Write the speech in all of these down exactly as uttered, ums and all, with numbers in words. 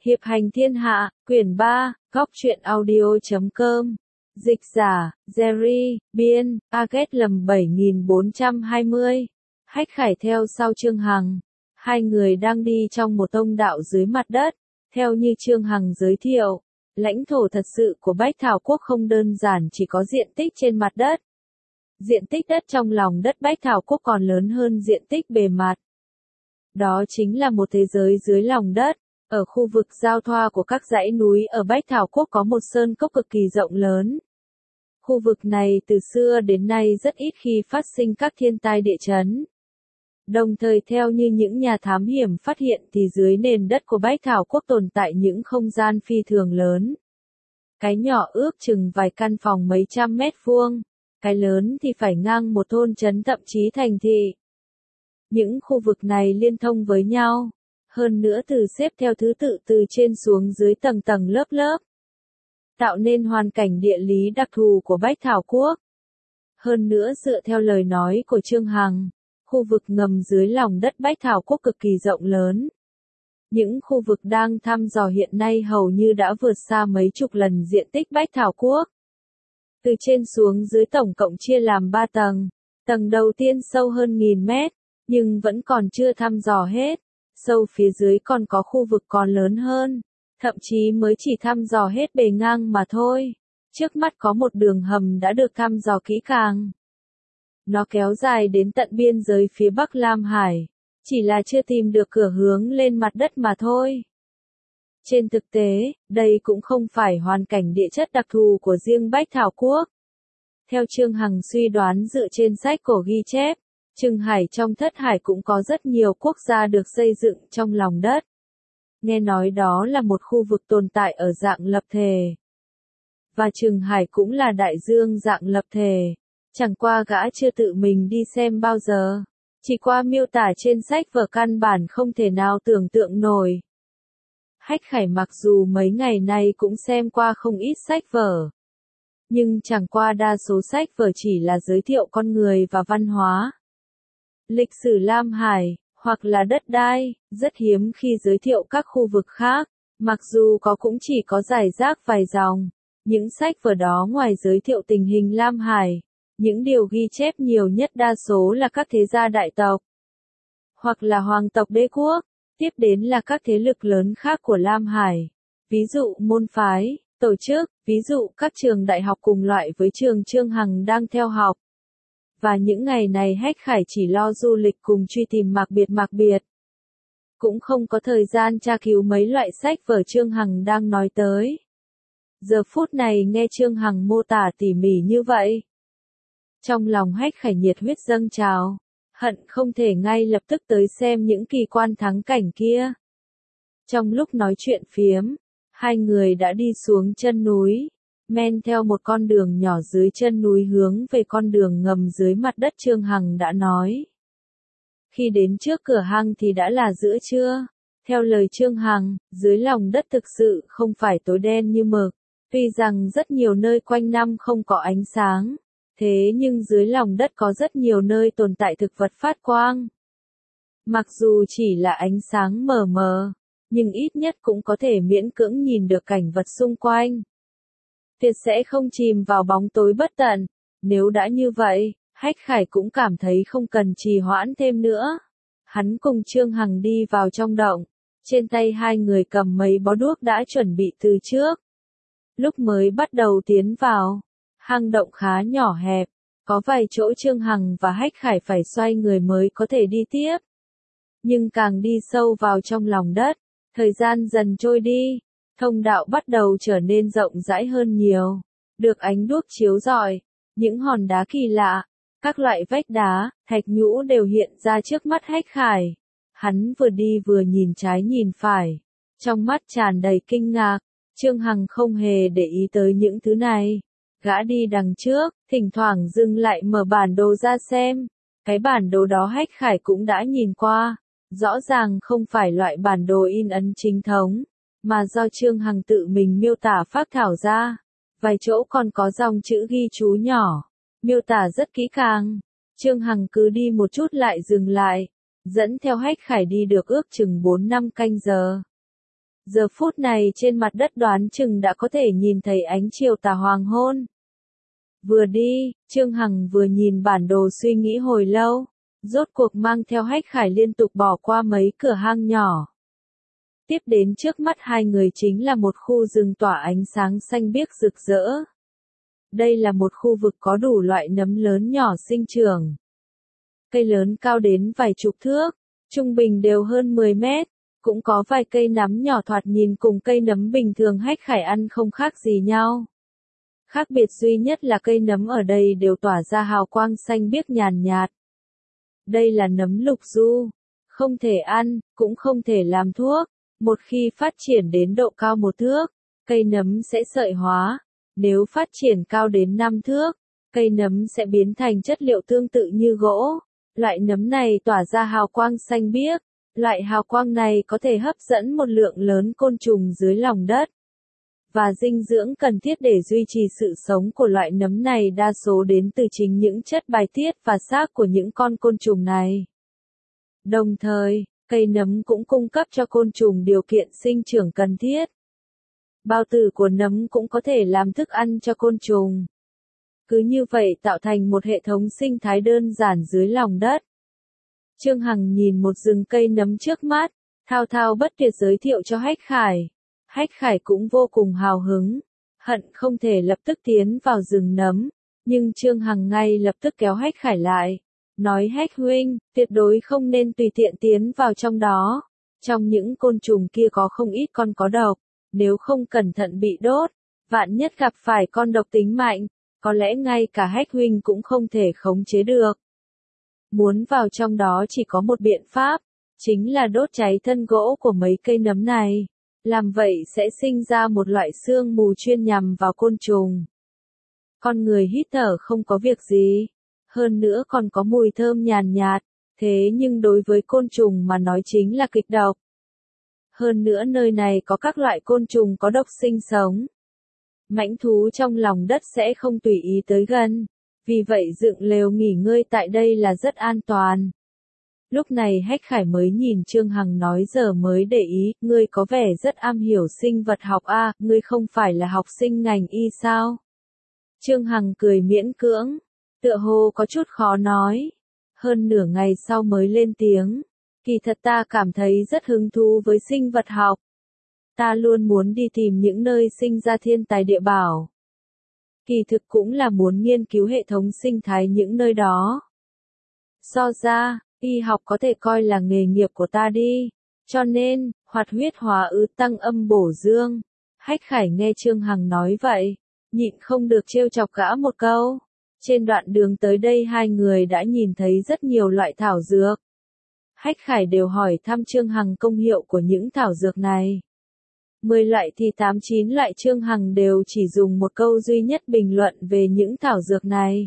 Hiệp hành thiên hạ, quyển ba, góc truyện audio chấm com. Dịch giả, Jerry, biên, Aget lầm bảy nghìn bốn trăm hai mươi. Hách Khải theo sau Trương Hằng. Hai người đang đi trong một tông đạo dưới mặt đất. Theo như Trương Hằng giới thiệu, lãnh thổ thật sự của Bách Thảo Quốc không đơn giản chỉ có diện tích trên mặt đất. Diện tích đất trong lòng đất Bách Thảo Quốc còn lớn hơn diện tích bề mặt. Đó chính là một thế giới dưới lòng đất. Ở khu vực giao thoa của các dãy núi ở Bách Thảo Quốc có một sơn cốc cực kỳ rộng lớn. Khu vực này từ xưa đến nay rất ít khi phát sinh các thiên tai địa chấn. Đồng thời theo như những nhà thám hiểm phát hiện thì dưới nền đất của Bách Thảo Quốc tồn tại những không gian phi thường lớn. Cái nhỏ ước chừng vài căn phòng mấy trăm mét vuông, cái lớn thì phải ngang một thôn trấn thậm chí thành thị. Những khu vực này liên thông với nhau. Hơn nữa từ xếp theo thứ tự từ trên xuống dưới tầng tầng lớp lớp, tạo nên hoàn cảnh địa lý đặc thù của Bách Thảo Quốc. Hơn nữa dựa theo lời nói của Trương Hằng, khu vực ngầm dưới lòng đất Bách Thảo Quốc cực kỳ rộng lớn. Những khu vực đang thăm dò hiện nay hầu như đã vượt xa mấy chục lần diện tích Bách Thảo Quốc. Từ trên xuống dưới tổng cộng chia làm ba tầng, tầng đầu tiên sâu hơn nghìn mét, nhưng vẫn còn chưa thăm dò hết. Sâu phía dưới còn có khu vực còn lớn hơn, thậm chí mới chỉ thăm dò hết bề ngang mà thôi. Trước mắt có một đường hầm đã được thăm dò kỹ càng. Nó kéo dài đến tận biên giới phía Bắc Lam Hải, chỉ là chưa tìm được cửa hướng lên mặt đất mà thôi. Trên thực tế, đây cũng không phải hoàn cảnh địa chất đặc thù của riêng Bách Thảo Quốc. Theo Trương Hằng suy đoán dựa trên sách cổ ghi chép, Trừng Hải trong Thất Hải cũng có rất nhiều quốc gia được xây dựng trong lòng đất. Nghe nói đó là một khu vực tồn tại ở dạng lập thể. Và Trừng Hải cũng là đại dương dạng lập thể. Chẳng qua gã chưa tự mình đi xem bao giờ. Chỉ qua miêu tả trên sách vở căn bản không thể nào tưởng tượng nổi. Hách Khải mặc dù mấy ngày nay cũng xem qua không ít sách vở. Nhưng chẳng qua đa số sách vở chỉ là giới thiệu con người và văn hóa. Lịch sử Lam Hải, hoặc là đất đai, rất hiếm khi giới thiệu các khu vực khác, mặc dù có cũng chỉ có rải rác vài dòng. Những sách vở đó ngoài giới thiệu tình hình Lam Hải, những điều ghi chép nhiều nhất đa số là các thế gia đại tộc, hoặc là hoàng tộc đế quốc, tiếp đến là các thế lực lớn khác của Lam Hải, ví dụ môn phái, tổ chức, ví dụ các trường đại học cùng loại với trường Trương Hằng đang theo học. Và những ngày này Hách Khải chỉ lo du lịch cùng truy tìm Mạc Biệt Mạc Biệt. Cũng không có thời gian tra cứu mấy loại sách vở Trương Hằng đang nói tới. Giờ phút này nghe Trương Hằng mô tả tỉ mỉ như vậy. Trong lòng Hách Khải nhiệt huyết dâng trào, hận không thể ngay lập tức tới xem những kỳ quan thắng cảnh kia. Trong lúc nói chuyện phiếm, hai người đã đi xuống chân núi. Men theo một con đường nhỏ dưới chân núi hướng về con đường ngầm dưới mặt đất Trương Hằng đã nói. Khi đến trước cửa hang thì đã là giữa trưa. Theo lời Trương Hằng, dưới lòng đất thực sự không phải tối đen như mực. Tuy rằng rất nhiều nơi quanh năm không có ánh sáng, thế nhưng dưới lòng đất có rất nhiều nơi tồn tại thực vật phát quang. Mặc dù chỉ là ánh sáng mờ mờ, nhưng ít nhất cũng có thể miễn cưỡng nhìn được cảnh vật xung quanh. Tuyệt sẽ không chìm vào bóng tối bất tận. Nếu đã như vậy, Hách Khải cũng cảm thấy không cần trì hoãn thêm nữa. Hắn cùng Trương Hằng đi vào trong động. Trên tay hai người cầm mấy bó đuốc đã chuẩn bị từ trước. Lúc mới bắt đầu tiến vào, hang động khá nhỏ hẹp. Có vài chỗ Trương Hằng và Hách Khải phải xoay người mới có thể đi tiếp. Nhưng càng đi sâu vào trong lòng đất, thời gian dần trôi đi. Thông đạo bắt đầu trở nên rộng rãi hơn nhiều, được ánh đuốc chiếu rọi, những hòn đá kỳ lạ, các loại vách đá, thạch nhũ đều hiện ra trước mắt Hách Khải. Hắn vừa đi vừa nhìn trái nhìn phải, trong mắt tràn đầy kinh ngạc. Trương Hằng không hề để ý tới những thứ này. Gã đi đằng trước, thỉnh thoảng dừng lại mở bản đồ ra xem. Cái bản đồ đó Hách Khải cũng đã nhìn qua, rõ ràng không phải loại bản đồ in ấn chính thống, mà do Trương Hằng tự mình miêu tả phác thảo ra. Vài chỗ còn có dòng chữ ghi chú nhỏ, miêu tả rất kỹ càng. Trương Hằng cứ đi một chút lại dừng lại, dẫn theo Hách Khải đi được ước chừng bốn năm canh giờ. Giờ phút này trên mặt đất đoán chừng đã có thể nhìn thấy ánh chiều tà hoàng hôn. Vừa đi, Trương Hằng vừa nhìn bản đồ suy nghĩ hồi lâu, rốt cuộc mang theo Hách Khải liên tục bỏ qua mấy cửa hang nhỏ. Tiếp đến trước mắt hai người chính là một khu rừng tỏa ánh sáng xanh biếc rực rỡ. Đây là một khu vực có đủ loại nấm lớn nhỏ sinh trưởng. Cây lớn cao đến vài chục thước, trung bình đều hơn mười mét, cũng có vài cây nấm nhỏ thoạt nhìn cùng cây nấm bình thường Hách Khải ăn không khác gì nhau. Khác biệt duy nhất là cây nấm ở đây đều tỏa ra hào quang xanh biếc nhàn nhạt. Đây là nấm lục du, không thể ăn, cũng không thể làm thuốc. Một khi phát triển đến độ cao một thước, cây nấm sẽ sợi hóa. Nếu phát triển cao đến năm thước, cây nấm sẽ biến thành chất liệu tương tự như gỗ. Loại nấm này tỏa ra hào quang xanh biếc. Loại hào quang này có thể hấp dẫn một lượng lớn côn trùng dưới lòng đất. Và dinh dưỡng cần thiết để duy trì sự sống của loại nấm này đa số đến từ chính những chất bài tiết và xác của những con côn trùng này. Đồng thời, cây nấm cũng cung cấp cho côn trùng điều kiện sinh trưởng cần thiết. Bao tử của nấm cũng có thể làm thức ăn cho côn trùng. Cứ như vậy tạo thành một hệ thống sinh thái đơn giản dưới lòng đất. Trương Hằng nhìn một rừng cây nấm trước mắt, thao thao bất tuyệt giới thiệu cho Hách Khải. Hách Khải cũng vô cùng hào hứng, hận không thể lập tức tiến vào rừng nấm, nhưng Trương Hằng ngay lập tức kéo Hách Khải lại, nói Hách huynh, tuyệt đối không nên tùy tiện tiến vào trong đó, trong những côn trùng kia có không ít con có độc, nếu không cẩn thận bị đốt, vạn nhất gặp phải con độc tính mạnh, có lẽ ngay cả Hách huynh cũng không thể khống chế được. Muốn vào trong đó chỉ có một biện pháp, chính là đốt cháy thân gỗ của mấy cây nấm này. Làm vậy sẽ sinh ra một loại sương mù chuyên nhằm vào côn trùng. Con người hít thở không có việc gì, hơn nữa còn có mùi thơm nhàn nhạt, thế nhưng đối với côn trùng mà nói chính là kịch độc. Hơn nữa nơi này có các loại côn trùng có độc sinh sống. Mãnh thú trong lòng đất sẽ không tùy ý tới gần, vì vậy dựng lều nghỉ ngơi tại đây là rất an toàn. Lúc này Hách Khải mới nhìn Trương Hằng nói giờ mới để ý, ngươi có vẻ rất am hiểu sinh vật học a, à, ngươi không phải là học sinh ngành y sao? Trương Hằng cười miễn cưỡng, tựa hồ có chút khó nói. Hơn nửa ngày sau mới lên tiếng, kỳ thật ta cảm thấy rất hứng thú với sinh vật học. Ta luôn muốn đi tìm những nơi sinh ra thiên tài địa bảo. Kỳ thực cũng là muốn nghiên cứu hệ thống sinh thái những nơi đó. So ra, y học có thể coi là nghề nghiệp của ta đi, cho nên, hoạt huyết hóa ứ tăng âm bổ dương. Hách Khải nghe Trương Hằng nói vậy, nhịn không được trêu chọc gã một câu. Trên đoạn đường tới đây hai người đã nhìn thấy rất nhiều loại thảo dược. Hách Khải đều hỏi thăm Trương Hằng công hiệu của những thảo dược này. Mười loại thì tám chín loại Trương Hằng đều chỉ dùng một câu duy nhất bình luận về những thảo dược này.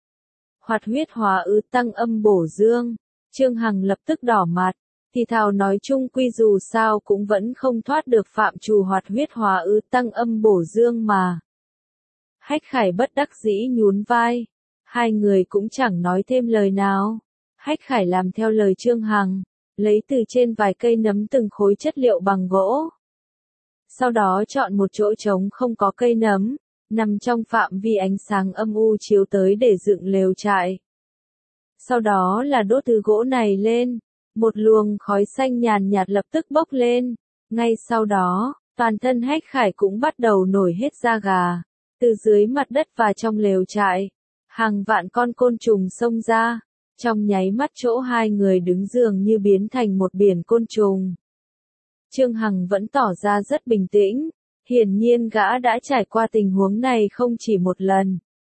Hoạt huyết hóa ứ tăng âm bổ dương. Trương Hằng lập tức đỏ mặt, thì thảo nói chung quy dù sao cũng vẫn không thoát được phạm trù hoạt huyết hóa ứ tăng âm bổ dương mà. Hách Khải bất đắc dĩ nhún vai, hai người cũng chẳng nói thêm lời nào. Hách Khải làm theo lời Trương Hằng, lấy từ trên vài cây nấm từng khối chất liệu bằng gỗ. Sau đó chọn một chỗ trống không có cây nấm, nằm trong phạm vi ánh sáng âm u chiếu tới để dựng lều trại. Sau đó là đốt thứ gỗ này lên, một luồng khói xanh nhàn nhạt lập tức bốc lên, ngay sau đó, toàn thân Hách Khải cũng bắt đầu nổi hết da gà, từ dưới mặt đất và trong lều trại, hàng vạn con côn trùng xông ra, trong nháy mắt chỗ hai người đứng dường như biến thành một biển côn trùng. Trương Hằng vẫn tỏ ra rất bình tĩnh, hiển nhiên gã đã trải qua tình huống này không chỉ một lần.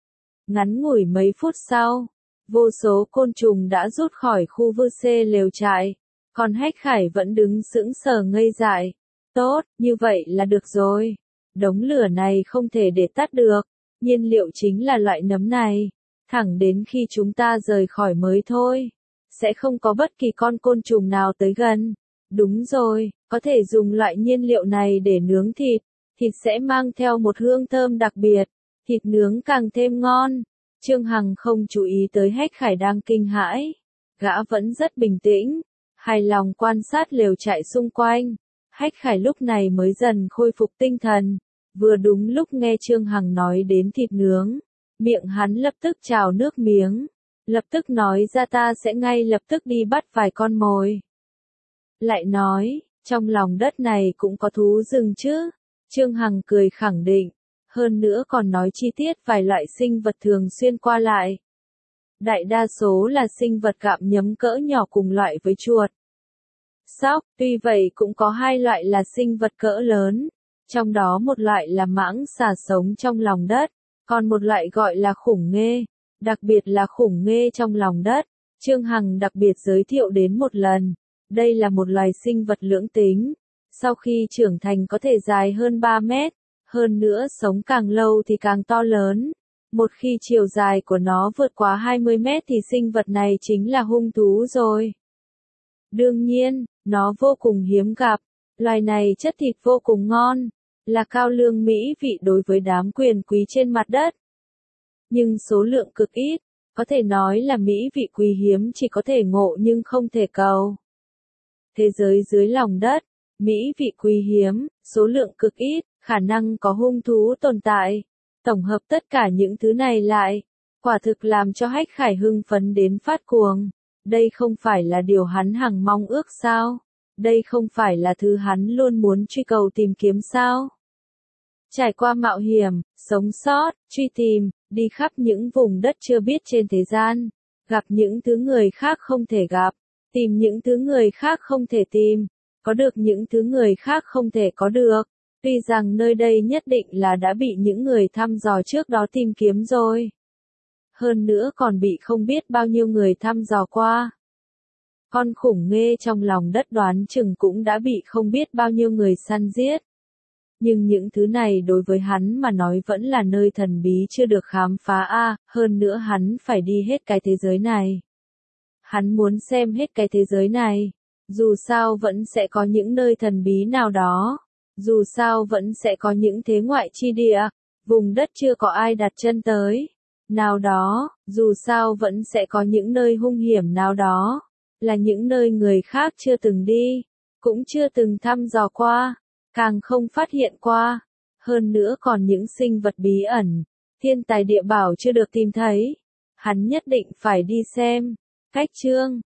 Ngắn ngủi mấy phút sau, vô số côn trùng đã rút khỏi khu vư xê lều trại, còn Hách Khải vẫn đứng sững sờ ngây dại. Tốt, như vậy là được rồi. Đống lửa này không thể để tắt được, nhiên liệu chính là loại nấm này, thẳng đến khi chúng ta rời khỏi mới thôi. Sẽ không có bất kỳ con côn trùng nào tới gần. Đúng rồi, có thể dùng loại nhiên liệu này để nướng thịt, thịt sẽ mang theo một hương thơm đặc biệt, thịt nướng càng thêm ngon. Trương Hằng không chú ý tới Hách Khải đang kinh hãi, gã vẫn rất bình tĩnh, hài lòng quan sát lều trại xung quanh. Hách Khải lúc này mới dần khôi phục tinh thần, vừa đúng lúc nghe Trương Hằng nói đến thịt nướng, miệng hắn lập tức trào nước miếng, lập tức nói ra ta sẽ ngay lập tức đi bắt vài con mồi. Lại nói, trong lòng đất này cũng có thú rừng chứ? Trương Hằng cười khẳng định, hơn nữa còn nói chi tiết vài loại sinh vật thường xuyên qua lại. Đại đa số là sinh vật gặm nhấm cỡ nhỏ cùng loại với chuột. Sóc, tuy vậy cũng có hai loại là sinh vật cỡ lớn, trong đó một loại là mãng xà sống trong lòng đất, còn một loại gọi là khủng nghê, đặc biệt là khủng nghê trong lòng đất. Trương Hằng đặc biệt giới thiệu đến một lần, đây là một loài sinh vật lưỡng tính, sau khi trưởng thành có thể dài hơn ba mét, hơn nữa sống càng lâu thì càng to lớn. Một khi chiều dài của nó vượt quá hai mươi mét thì sinh vật này chính là hung thú rồi. Đương nhiên, nó vô cùng hiếm gặp, loài này chất thịt vô cùng ngon, là cao lương mỹ vị đối với đám quyền quý trên mặt đất. Nhưng số lượng cực ít, có thể nói là mỹ vị quý hiếm chỉ có thể ngộ nhưng không thể cầu. Thế giới dưới lòng đất, mỹ vị quý hiếm, số lượng cực ít, khả năng có hung thú tồn tại. Tổng hợp tất cả những thứ này lại, quả thực làm cho Hách Khải hưng phấn đến phát cuồng. Đây không phải là điều hắn hằng mong ước sao? Đây không phải là thứ hắn luôn muốn truy cầu tìm kiếm sao? Trải qua mạo hiểm, sống sót, truy tìm, đi khắp những vùng đất chưa biết trên thế gian, gặp những thứ người khác không thể gặp, tìm những thứ người khác không thể tìm, có được những thứ người khác không thể có được. Tuy rằng nơi đây nhất định là đã bị những người thăm dò trước đó tìm kiếm rồi. Hơn nữa còn bị không biết bao nhiêu người thăm dò qua. Con khủng nghê trong lòng đất đoán chừng cũng đã bị không biết bao nhiêu người săn giết. Nhưng những thứ này đối với hắn mà nói vẫn là nơi thần bí chưa được khám phá a, hơn nữa hắn phải đi hết cái thế giới này. Hắn muốn xem hết cái thế giới này, dù sao vẫn sẽ có những nơi thần bí nào đó. Dù sao vẫn sẽ có những thế ngoại chi địa, vùng đất chưa có ai đặt chân tới. Nào đó, dù sao vẫn sẽ có những nơi hung hiểm nào đó, là những nơi người khác chưa từng đi, cũng chưa từng thăm dò qua, càng không phát hiện qua. Hơn nữa còn những sinh vật bí ẩn, thiên tài địa bảo chưa được tìm thấy. Hắn nhất định phải đi xem. Cách chương